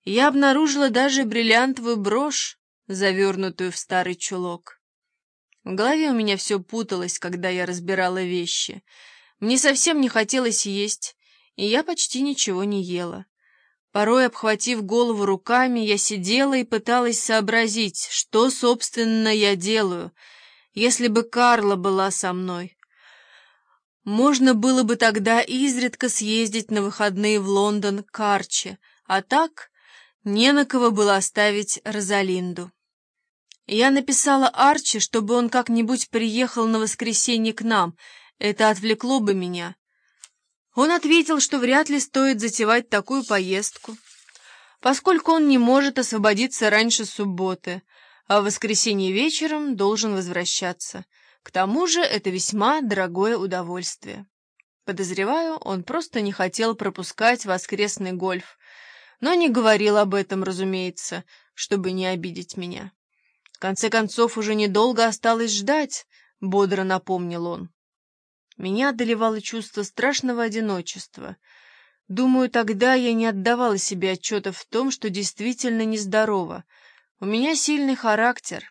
Я обнаружила даже бриллиантовую брошь, завернутую в старый чулок. В голове у меня все путалось, когда я разбирала вещи. Мне совсем не хотелось есть, и я почти ничего не ела. Порой, обхватив голову руками, я сидела и пыталась сообразить, что, собственно, я делаю, если бы Карла была со мной. Можно было бы тогда изредка съездить на выходные в Лондон к Арчи, а так не на кого было оставить Розалинду. Я написала Арчи, чтобы он как-нибудь приехал на воскресенье к нам, это отвлекло бы меня. Он ответил, что вряд ли стоит затевать такую поездку, поскольку он не может освободиться раньше субботы, а в воскресенье вечером должен возвращаться. К тому же это весьма дорогое удовольствие. Подозреваю, он просто не хотел пропускать воскресный гольф, но не говорил об этом, разумеется, чтобы не обидеть меня. В конце концов, уже недолго осталось ждать, — бодро напомнил он. Меня одолевало чувство страшного одиночества. Думаю, тогда я не отдавала себе отчета в том, что действительно нездорова. У меня сильный характер,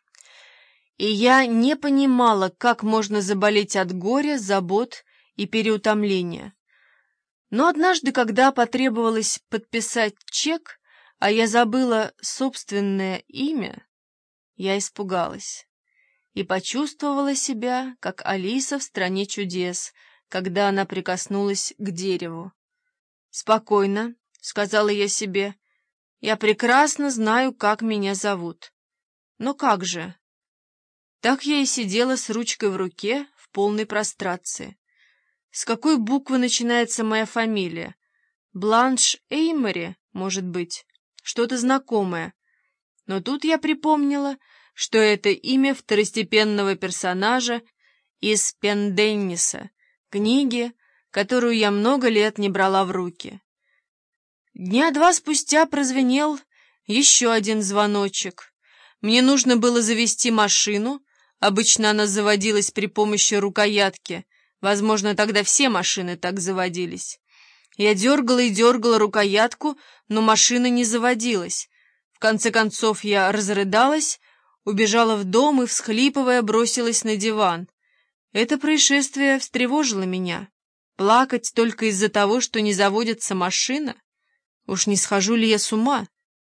и я не понимала, как можно заболеть от горя, забот и переутомления. Но однажды, когда потребовалось подписать чек, а я забыла собственное имя, я испугалась и почувствовала себя, как Алиса в «Стране чудес», когда она прикоснулась к дереву. «Спокойно», — сказала я себе, — «я прекрасно знаю, как меня зовут». Но как же? Так я и сидела с ручкой в руке в полной прострации. С какой буквы начинается моя фамилия? Бланш Эймори, может быть, что-то знакомое. Но тут я припомнила, что это имя второстепенного персонажа из Пенденниса, книги, которую я много лет не брала в руки. Дня два спустя прозвенел еще один звоночек. Мне нужно было завести машину, обычно она заводилась при помощи рукоятки, возможно, тогда все машины так заводились. Я дергала и дергала рукоятку, но машина не заводилась. В конце концов я разрыдалась, убежала в дом и, всхлипывая, бросилась на диван. Это происшествие встревожило меня. Плакать только из-за того, что не заводится машина? Уж не схожу ли я с ума?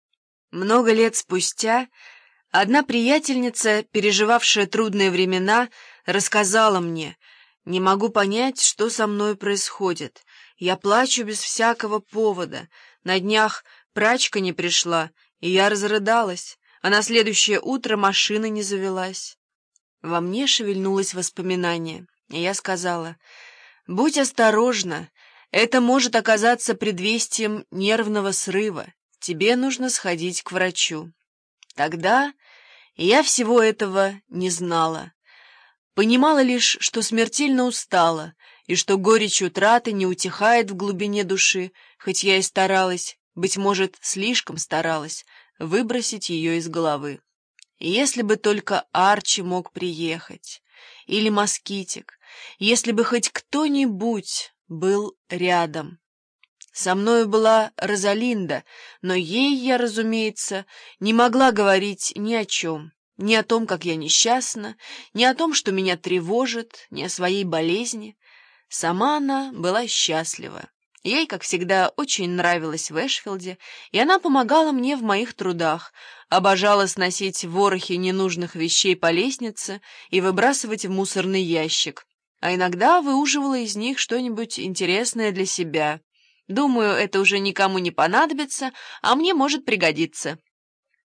Много лет спустя одна приятельница, переживавшая трудные времена, рассказала мне: «Не могу понять, что со мной происходит. Я плачу без всякого повода. На днях прачка не пришла, и я разрыдалась, а на следующее утро машина не завелась». Во мне шевельнулось воспоминание, и я сказала: «Будь осторожна, это может оказаться предвестием нервного срыва. Тебе нужно сходить к врачу». Тогда я всего этого не знала. Понимала лишь, что смертельно устала, и что горечь утраты не утихает в глубине души, хоть я и старалась, быть может, слишком старалась, выбросить ее из головы. Если бы только Арчи мог приехать, или Москитик, если бы хоть кто-нибудь был рядом. Со мною была Розалинда, но ей я, разумеется, не могла говорить ни о чем, ни о том, как я несчастна, ни о том, что меня тревожит, ни о своей болезни. Сама она была счастлива. Ей, как всегда, очень нравилось в Эшфилде, и она помогала мне в моих трудах, обожала сносить ворохи ненужных вещей по лестнице и выбрасывать в мусорный ящик, а иногда выуживала из них что-нибудь интересное для себя. Думаю, это уже никому не понадобится, а мне может пригодиться.